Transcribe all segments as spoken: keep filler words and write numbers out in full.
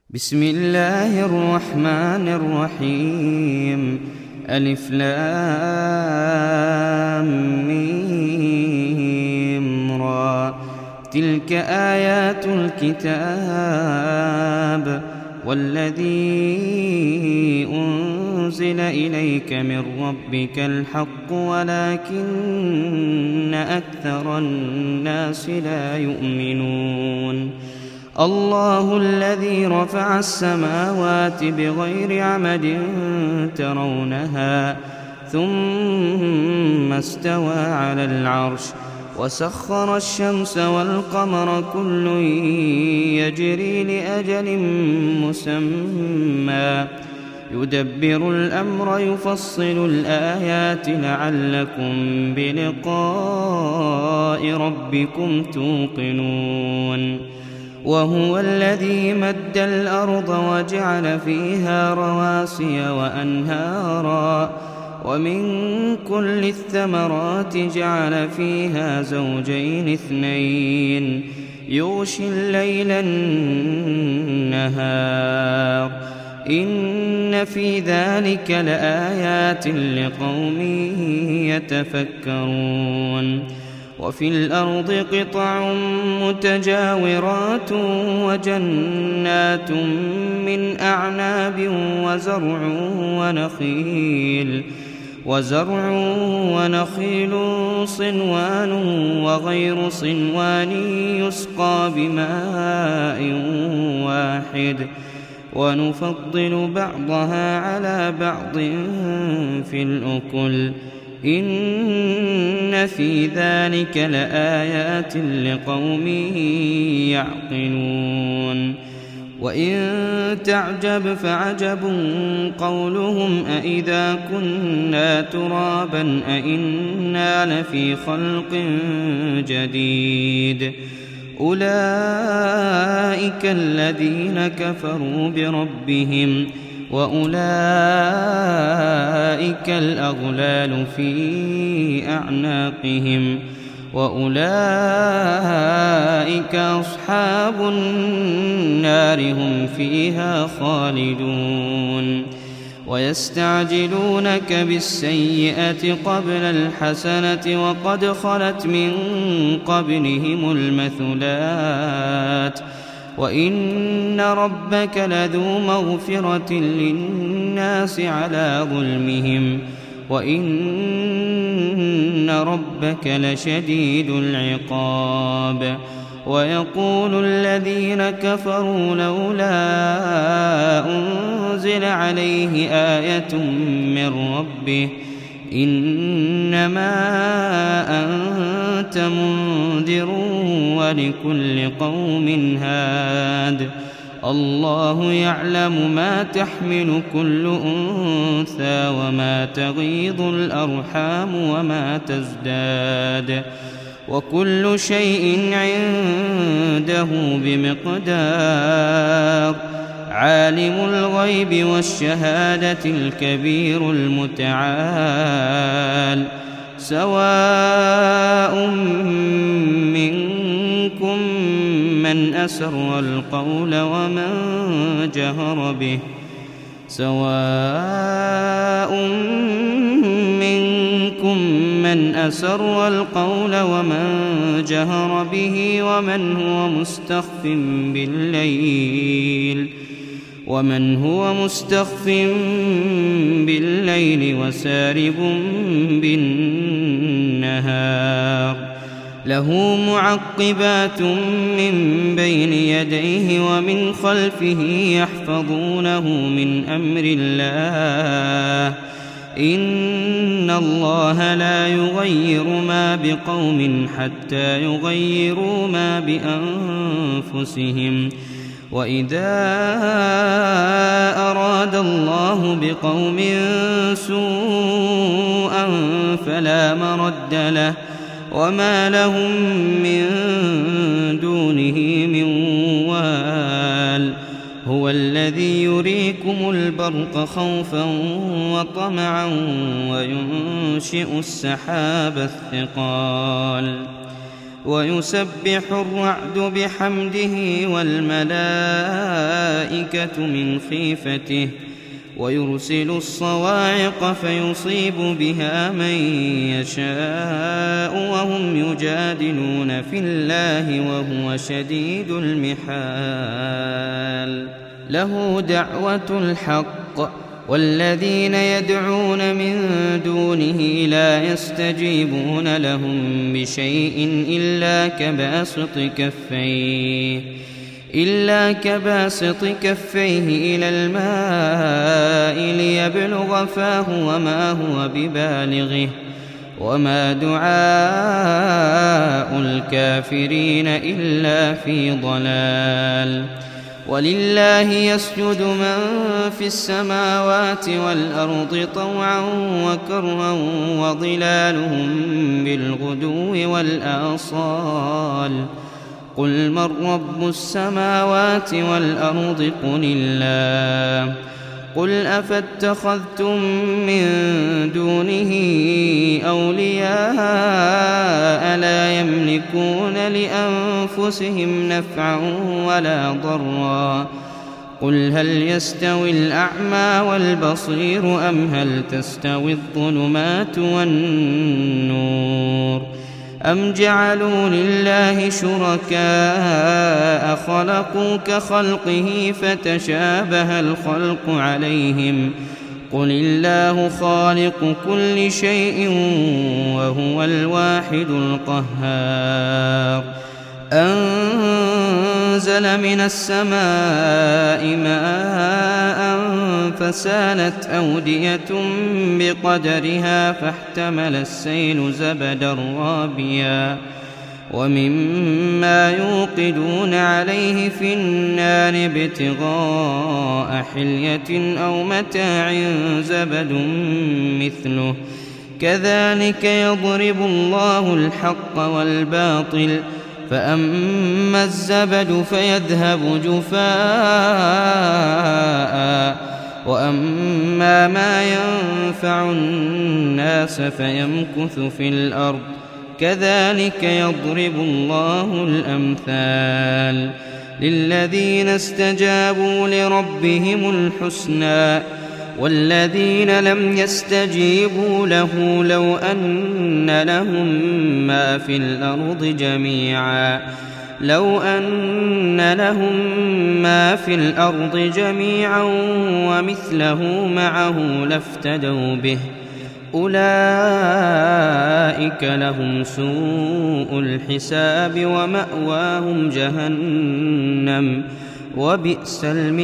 بسم الله الرحمن الرحيم. ألف لام ميم را. تلك آيات الكتاب والذي أنزل إليك من ربك الحق ولكن أكثر الناس لا يؤمنون. الله الذي رفع السماوات بغير عمد ترونها ثم استوى على العرش وسخر الشمس والقمر كل يجري لأجل مسمى يدبر الأمر يفصل الآيات لعلكم بلقاء ربكم توقنون. وهو الذي مد الأرض وجعل فيها رواسي وأنهارا ومن كل الثمرات جعل فيها زوجين اثنين يغشي الليل النهار إن في ذلك لآيات لقوم يتفكرون. وفي الأرض قطع متجاورات وجنات من أعناب وزرع ونخيل وزرع ونخيل صنوان وغير صنوان يسقى بماء واحد ونفضل بعضها على بعض في الأكل إن في ذلك لآيات لقوم يعقلون. وإن تعجب فعجب قولهم أإذا كنا ترابا أإنا لفي خلق جديد أولئك الذين كفروا بربهم وأولئك الأغلال في أعناقهم وأولئك أصحاب النار هم فيها خالدون. ويستعجلونك بالسيئة قبل الحسنة وقد خلت من قبلهم المثلات وإن ربك لذو مغفرة للناس على ظلمهم وإن ربك لشديد العقاب. ويقول الذين كفروا لولا أنزل عليه آية من ربه إنما أنت منذر ولكل قوم هاد الله يعلم ما تحمل كل أنثى وما تغيض الأرحام وما تزداد وكل شيء عنده بمقدار. عالم الغيب والشهادة الكبير المتعال. سواء منكم من أسر القول ومن جهر به سواء منكم من أسر القول ومن جهر به ومن هو مستخف بالليل ومن هو مستخف بالليل وسارب بالنهار له معقبات من بين يديه ومن خلفه يحفظونه من أمر الله إن الله لا يغير ما بقوم حتى يغيروا ما بأنفسهم وإذا أراد الله بقوم سوءا فلا مرد له وما لهم من دونه من وال. هو الذي يريكم البرق خوفا وطمعا وينشئ السحاب الثقال ويسبح الرعد بحمده والملائكة الملائكة من خيفته ويرسل الصواعق فيصيب بها من يشاء وهم يجادلون في الله وهو شديد المحال. له دعوة الحق والذين يدعون من دونه لا يستجيبون لهم بشيء إلا كباسط كفيه إلا كباسط كفيه إلى الماء ليبلغ فاه وما هو ببالغه وما دعاء الكافرين إلا في ضلال. ولله يسجد من في السماوات والأرض طوعا وكرها وظلالهم بالغدو والآصال. قل من رب السماوات والأرض قل الله. قل أفاتخذتم من دونه أولياء لا يملكون لأنفسهم نفعا ولا ضرا. قل هل يستوي الأعمى والبصير أم هل تستوي الظلمات والنور أم جعلوا لله شركاء خلقوا كخلقه فتشابه الخلق عليهم. قل الله خالق كل شيء وهو الواحد القهار. أنزل من السماء ماء فسالت أودية بقدرها فاحتمل السيل زبدا رابيا ومما يوقدون عليه في النار ابتغاء حلية أو متاع زبد مثله كذلك يضرب الله الحق والباطل فأما الزبد فيذهب جفاء وأما ما ينفع الناس فيمكث في الأرض كذلك يضرب الله الأمثال. للذين استجابوا لربهم الحسنى والذين لم يستجيبوا له لو أن لهم ما في الأرض جميعا لو أن لهم ما في الأرض جميعا ومثله معه لافتدوا به أولئك لهم سوء الحساب ومأواهم جهنم وبئس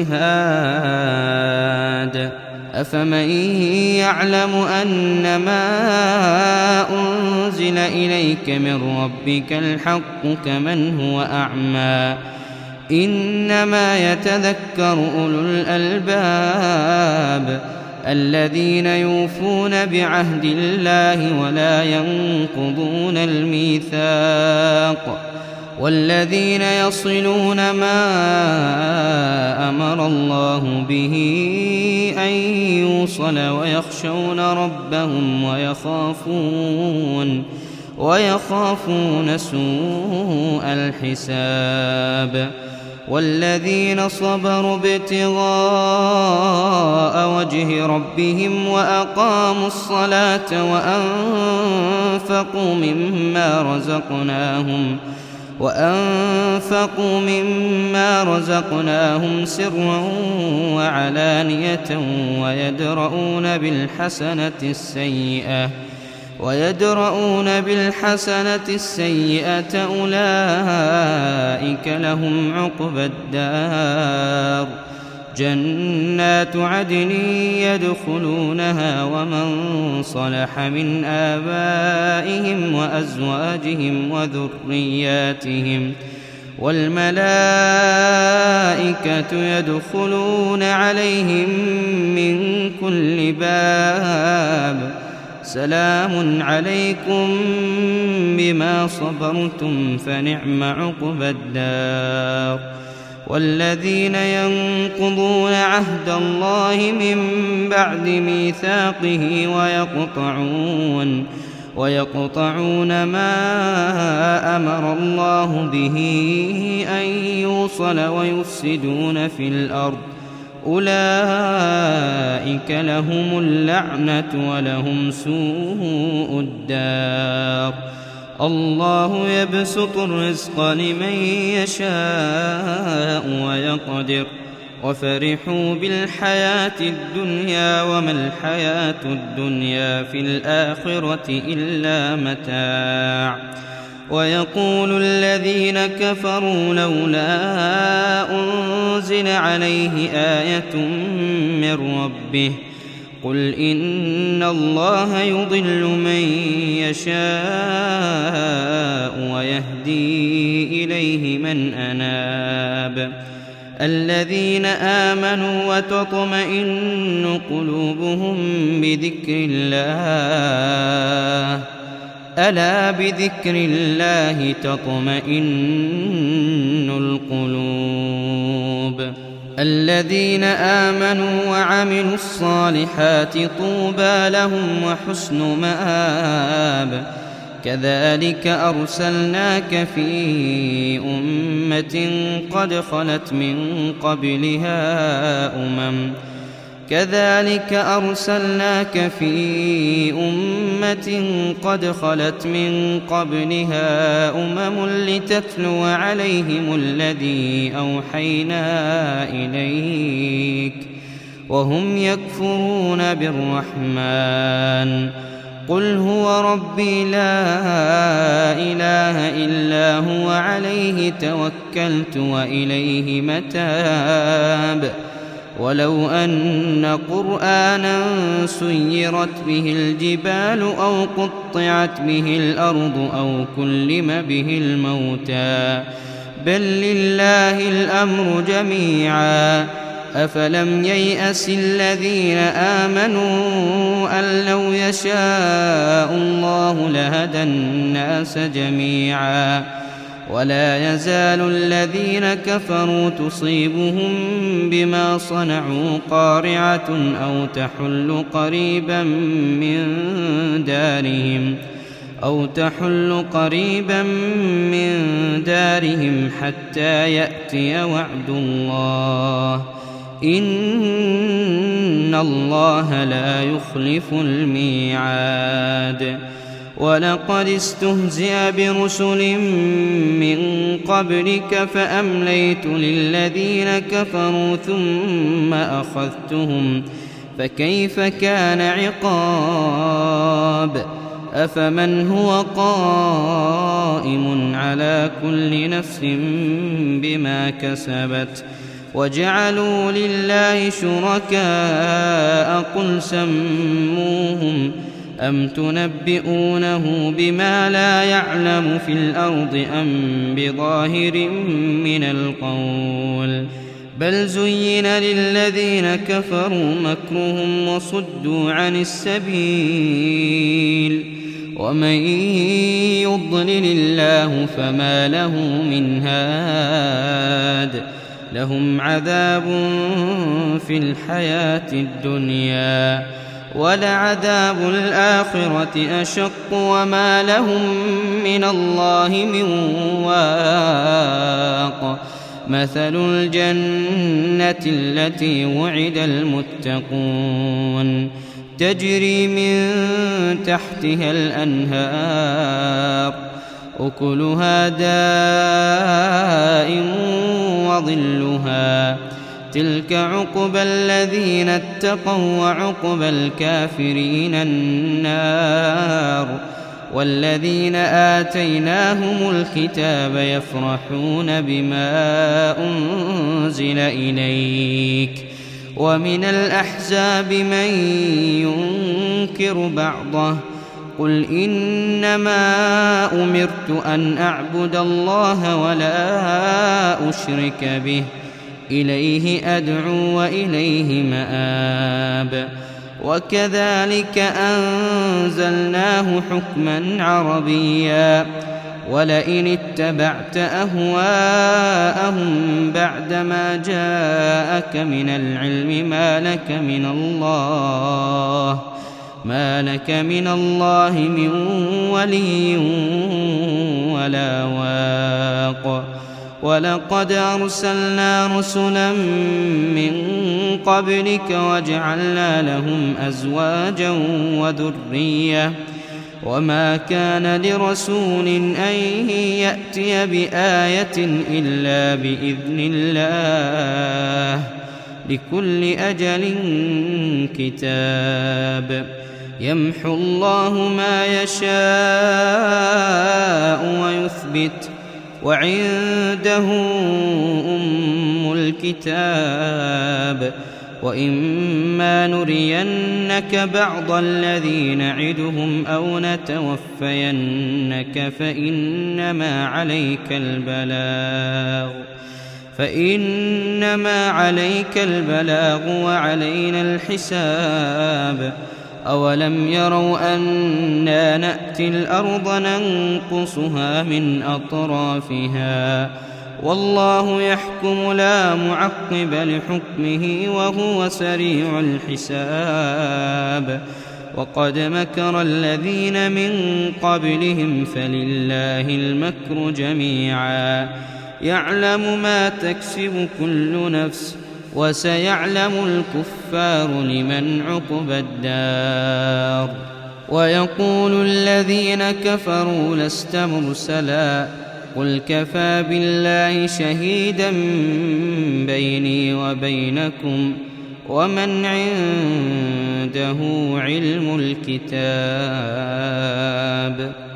المهاد. أفمن يعلم أنما أنزل إليك من ربك الحق كمن هو أعمى إنما يتذكر أولو الألباب الذين يوفون بعهد الله ولا ينقضون الميثاق والذين يصلون ما أمر الله به أن يوصل ويخشون ربهم ويخافون ويخافون سوء الحساب. والذين صبروا ابتغاء وجه ربهم وأقاموا الصلاة وأنفقوا مما رزقناهم وأنفقوا مما رزقناهم سرا وعلانية ويدرؤون بالحسنة السيئة ويدرؤون بالحسنة السيئة أولئك لهم عقبى الدار جنات عدن يدخلونها ومن صلح من آبائهم وأزواجهم وذرياتهم والملائكة يدخلون عليهم من كل باب سلام عليكم بما صبرتم فنعم عقبى الدار. والذين ينقضون عهد الله من بعد ميثاقه ويقطعون ويقطعون ما أمر الله به أن يوصل ويفسدون في الأرض أولئك لهم اللعنة ولهم سوء الدار. الله يبسط الرزق لمن يشاء ويقدر وفرحوا بالحياة الدنيا وما الحياة الدنيا في الآخرة إلا متاع. ويقول الذين كفروا لولا أنزل عليه آية من ربه قل إن الله يضل من يشاء ويهدي إليه من أناب. الذين آمنوا وتطمئن قلوبهم بذكر الله ألا بذكر الله تطمئن القلوب. الذين آمنوا وعملوا الصالحات طوبى لهم وحسن مآب. كذلك أرسلناك في أمة قد خلت من قبلها أمم كذلك أرسلناك في أمة قد خلت من قبلها أمم لتتلو عليهم الذي أوحينا إليك وهم يكفرون بالرحمن قل هو ربي لا إله إلا هو عليه توكلت وإليه متاب. ولو أن قرآنا سيرت به الجبال أو قطعت به الأرض أو كلم به الموتى بل لله الأمر جميعا أفلم ييأس الذين آمنوا أن لو يشاء الله لهدى الناس جميعا ولا يزال الذين كفروا تصيبهم بما صنعوا قارعة أو تحل قريبا من دارهم أو تحل قريبا من دارهم حتى يأتي وعد الله إن الله لا يخلف الميعاد. ولقد استهزئ برسل من قبلك فأمليت للذين كفروا ثم أخذتهم فكيف كان عقاب. أفمن هو قائم على كل نفس بما كسبت وجعلوا لله شركاء قل سموهم أم تنبئونه بما لا يعلم في الأرض أم بظاهر من القول بل زين للذين كفروا مكرهم وصدوا عن السبيل ومن يضلل الله فما له من هاد. لهم عذاب في الحياة الدنيا ولعذاب الآخرة أشق وما لهم من الله من واق. مثل الجنة التي وعد المتقون تجري من تحتها الأنهار أكلها دائم وظلها تلك عقبى الذين اتقوا وعقبى الكافرين النار. والذين آتيناهم الكتاب يفرحون بما أنزل إليك ومن الأحزاب من ينكر بعضه قل إنما أمرت أن أعبد الله ولا أشرك به إليه أدعو وإليه مآب. وكذلك أنزلناه حكما عربيا ولئن اتبعت أهواءهم بعدما جاءك من العلم ما لك من الله ما لك من الله من ولي ولا واق ولقد أرسلنا رسلا من قبلك وجعلنا لهم أزواجا وذرية وما كان لرسول أن يأتي بآية إلا بإذن الله لكل أجل كتاب يمحو الله ما يشاء ويثبت وعنده أم الكتاب وإما نرينك بعض الذي نعدهم أو نتوفينك فإنما عليك البلاغ فإنما عليك البلاغ وعلينا الحساب أولم يروا أنا نأتي الأرض ننقصها من أطرافها والله يحكم لا معقب لحكمه وهو سريع الحساب وقد مكر الذين من قبلهم فلله المكر جميعا يعلم ما تكسب كل نفس وسيعلم الكفار لمن عقبى الدار ويقول الذين كفروا لست مرسلا قل كفى بالله شهيدا بيني وبينكم ومن عنده علم الكتاب